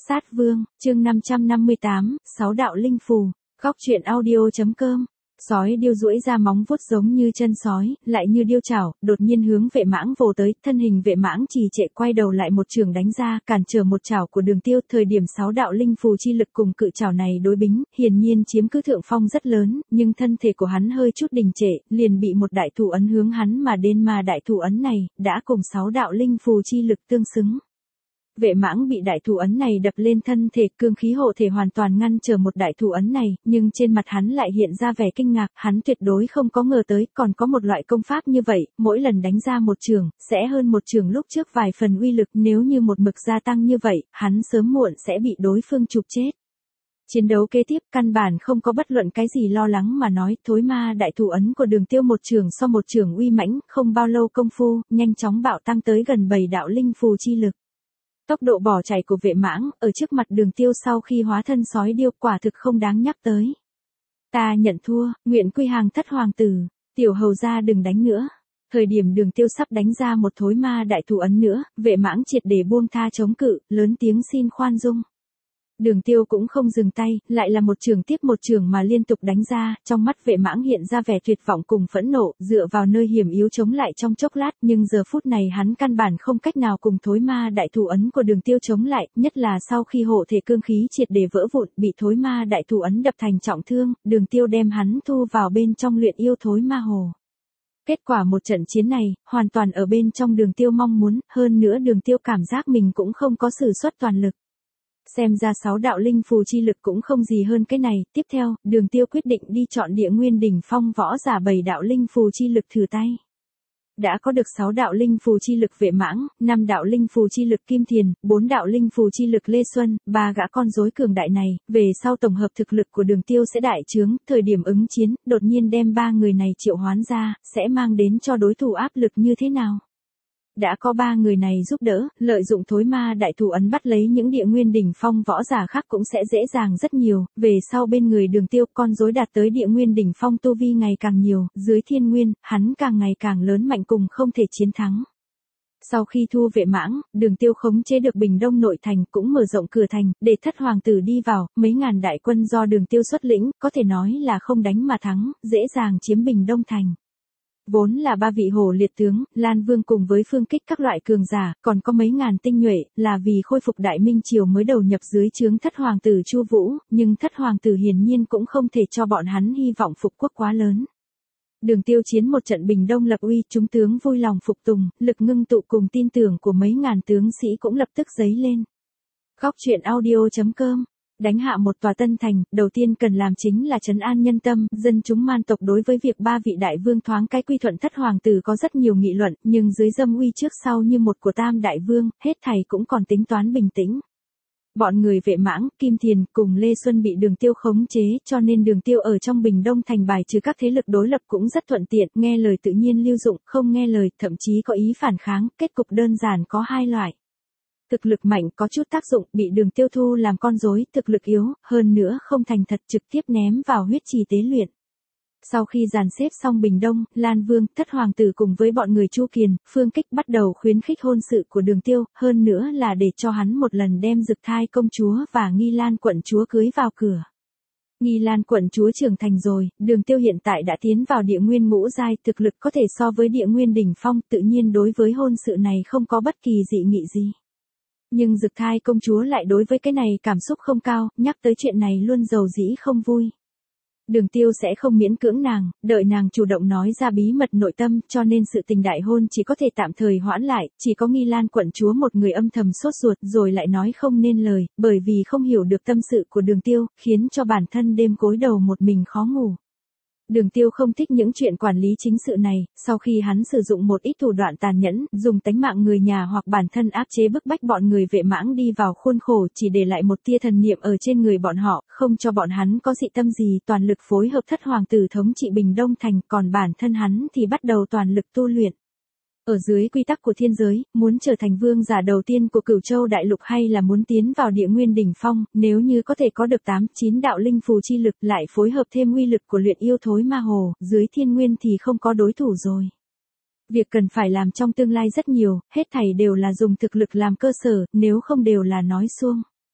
Sát Vương, chương 558, Sáu đạo linh phù. Góc truyện audio.com. Sói điêu duỗi ra móng vuốt giống như chân sói, lại như điêu chảo, đột nhiên hướng Vệ Mãng vồ tới, thân hình Vệ Mãng trì trệ quay đầu lại một chưởng đánh ra, cản trở một chảo của Đường Tiêu. Thời điểm sáu đạo linh phù chi lực cùng cự chảo này đối bính, hiển nhiên chiếm cứ thượng phong rất lớn, nhưng thân thể của hắn hơi chút đình trệ, liền bị một đại thủ ấn hướng hắn mà đến, mà đại thủ ấn này đã cùng sáu đạo linh phù chi lực tương xứng. Vệ Mãng bị đại thủ ấn này đập lên thân thể, cương khí hộ thể hoàn toàn ngăn trở một đại thủ ấn này, nhưng trên mặt hắn lại hiện ra vẻ kinh ngạc, hắn tuyệt đối không có ngờ tới, còn có một loại công pháp như vậy, mỗi lần đánh ra một chưởng, sẽ hơn một chưởng lúc trước vài phần uy lực, nếu như một mực gia tăng như vậy, hắn sớm muộn sẽ bị đối phương chụp chết. Chiến đấu kế tiếp, căn bản không có bất luận cái gì lo lắng mà nói, thối ma đại thủ ấn của Đường Tiêu một chưởng so một chưởng uy mãnh, không bao lâu công phu, nhanh chóng bạo tăng tới gần 7 đạo linh phù chi lực. Tốc độ bỏ chạy của Vệ Mãng, ở trước mặt Đường Tiêu sau khi hóa thân sói điêu quả thực không đáng nhắc tới. Ta nhận thua, nguyện quy hàng thất hoàng tử, tiểu hầu gia đừng đánh nữa. Thời điểm Đường Tiêu sắp đánh ra một thối ma đại thủ ấn nữa, Vệ Mãng triệt để buông tha chống cự, lớn tiếng xin khoan dung. Đường Tiêu cũng không dừng tay, lại là một chưởng tiếp một chưởng mà liên tục đánh ra, trong mắt Vệ Mãng hiện ra vẻ tuyệt vọng cùng phẫn nộ, dựa vào nơi hiểm yếu chống lại trong chốc lát, nhưng giờ phút này hắn căn bản không cách nào cùng thối ma đại thủ ấn của Đường Tiêu chống lại, nhất là sau khi hộ thể cương khí triệt để vỡ vụn, bị thối ma đại thủ ấn đập thành trọng thương, Đường Tiêu đem hắn thu vào bên trong luyện yêu thối ma hồ. Kết quả một trận chiến này, hoàn toàn ở bên trong Đường Tiêu mong muốn, hơn nữa Đường Tiêu cảm giác mình cũng không có sử xuất toàn lực. Xem ra sáu đạo linh phù chi lực cũng không gì hơn cái này, tiếp theo, Đường Tiêu quyết định đi chọn Địa Nguyên đỉnh phong võ giả 7 đạo linh phù chi lực thử tay. Đã có được 6 đạo linh phù chi lực Vệ Mãng, 5 đạo linh phù chi lực Kim Thiền, 4 đạo linh phù chi lực Lê Xuân, 3 gã con rối cường đại này, về sau tổng hợp thực lực của Đường Tiêu sẽ đại trướng, thời điểm ứng chiến, đột nhiên đem 3 người này triệu hoán ra, sẽ mang đến cho đối thủ áp lực như thế nào? Đã có 3 người này giúp đỡ, lợi dụng thối ma đại thủ ấn bắt lấy những Địa Nguyên đỉnh phong võ giả khác cũng sẽ dễ dàng rất nhiều, về sau bên người Đường Tiêu con rối đạt tới Địa Nguyên đỉnh phong tu vi ngày càng nhiều, dưới thiên nguyên, hắn càng ngày càng lớn mạnh cùng không thể chiến thắng. Sau khi thu Vệ Mãng, Đường Tiêu khống chế được Bình Đông nội thành cũng mở rộng cửa thành, để thất hoàng tử đi vào, mấy ngàn đại quân do Đường Tiêu xuất lĩnh, có thể nói là không đánh mà thắng, dễ dàng chiếm Bình Đông thành. Vốn là 3 vị hổ liệt tướng, Lan Vương cùng với phương kích các loại cường giả, còn có mấy ngàn tinh nhuệ, là vì khôi phục Đại Minh Triều mới đầu nhập dưới trướng thất hoàng tử Chu Vũ, nhưng thất hoàng tử hiển nhiên cũng không thể cho bọn hắn hy vọng phục quốc quá lớn. Đường Tiêu chiến một trận Bình Đông lập uy, chúng tướng vui lòng phục tùng, lực ngưng tụ cùng tin tưởng của mấy ngàn tướng sĩ cũng lập tức dấy lên. Góc truyện audio.com. Đánh hạ một tòa tân thành, đầu tiên cần làm chính là trấn an nhân tâm, dân chúng man tộc đối với việc 3 vị đại vương thoáng cái quy thuận thất hoàng tử có rất nhiều nghị luận, nhưng dưới dâm uy trước sau như một của tam đại vương, hết thảy cũng còn tính toán bình tĩnh. Bọn người Vệ Mãng, Kim Thiền cùng Lê Xuân bị Đường Tiêu khống chế, cho nên Đường Tiêu ở trong Bình Đông thành bài trừ các thế lực đối lập cũng rất thuận tiện, nghe lời tự nhiên lưu dụng, không nghe lời, thậm chí có ý phản kháng, kết cục đơn giản có 2 loại. Thực lực mạnh có chút tác dụng, bị Đường Tiêu thu làm con rối, thực lực yếu, hơn nữa không thành thật trực tiếp ném vào huyết trì tế luyện. Sau khi dàn xếp xong Bình Đông, Lan Vương, thất hoàng tử cùng với bọn người Chu Kiền, phương kích bắt đầu khuyến khích hôn sự của Đường Tiêu, hơn nữa là để cho hắn một lần đem Dực Thai công chúa và Nghi Lan quận chúa cưới vào cửa. Nghi Lan quận chúa trưởng thành rồi, Đường Tiêu hiện tại đã tiến vào Địa Nguyên ngũ giai, thực lực có thể so với Địa Nguyên đỉnh phong, tự nhiên đối với hôn sự này không có bất kỳ dị nghị gì. Nhưng Dực Thai công chúa lại đối với cái này cảm xúc không cao, nhắc tới chuyện này luôn dầu dĩ không vui. Đường Tiêu sẽ không miễn cưỡng nàng, đợi nàng chủ động nói ra bí mật nội tâm, cho nên sự tình đại hôn chỉ có thể tạm thời hoãn lại, chỉ có Nghi Lan quận chúa một người âm thầm sốt ruột rồi lại nói không nên lời, bởi vì không hiểu được tâm sự của Đường Tiêu, khiến cho bản thân đêm gối đầu một mình khó ngủ. Đường Tiêu không thích những chuyện quản lý chính sự này, sau khi hắn sử dụng một ít thủ đoạn tàn nhẫn, dùng tánh mạng người nhà hoặc bản thân áp chế bức bách bọn người Vệ Mãng đi vào khuôn khổ, chỉ để lại một tia thần niệm ở trên người bọn họ, không cho bọn hắn có dị tâm gì, toàn lực phối hợp thất hoàng tử thống trị Bình Đông thành, còn bản thân hắn thì bắt đầu toàn lực tu luyện. Ở dưới quy tắc của thiên giới, muốn trở thành vương giả đầu tiên của Cửu Châu đại lục hay là muốn tiến vào Địa Nguyên đỉnh phong, nếu như có thể có được 8-9 đạo linh phù chi lực lại phối hợp thêm uy lực của luyện yêu thối ma hồ, dưới thiên nguyên thì không có đối thủ rồi. Việc cần phải làm trong tương lai rất nhiều, hết thảy đều là dùng thực lực làm cơ sở, nếu không đều là nói suông.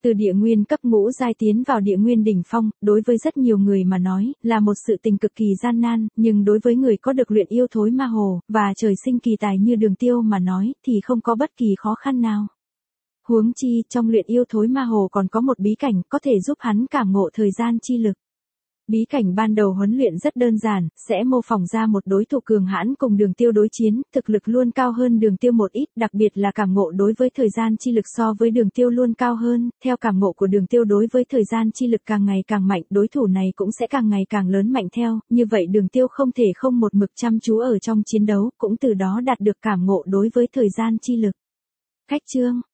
Từ địa nguyên cấp ngũ giai tiến vào địa nguyên đỉnh phong, đối với rất nhiều người mà nói, là một sự tình cực kỳ gian nan, nhưng đối với người có được luyện yêu thối ma hồ, và trời sinh kỳ tài như Đường Tiêu mà nói, thì không có bất kỳ khó khăn nào. Huống chi, trong luyện yêu thối ma hồ còn có một bí cảnh có thể giúp hắn cảm ngộ thời gian chi lực. Bí cảnh ban đầu huấn luyện rất đơn giản, sẽ mô phỏng ra một đối thủ cường hãn cùng Đường Tiêu đối chiến, thực lực luôn cao hơn Đường Tiêu một ít, đặc biệt là cảm ngộ đối với thời gian chi lực so với Đường Tiêu luôn cao hơn, theo cảm ngộ của Đường Tiêu đối với thời gian chi lực càng ngày càng mạnh, đối thủ này cũng sẽ càng ngày càng lớn mạnh theo, như vậy Đường Tiêu không thể không một mực chăm chú ở trong chiến đấu, cũng từ đó đạt được cảm ngộ đối với thời gian chi lực. Khách chương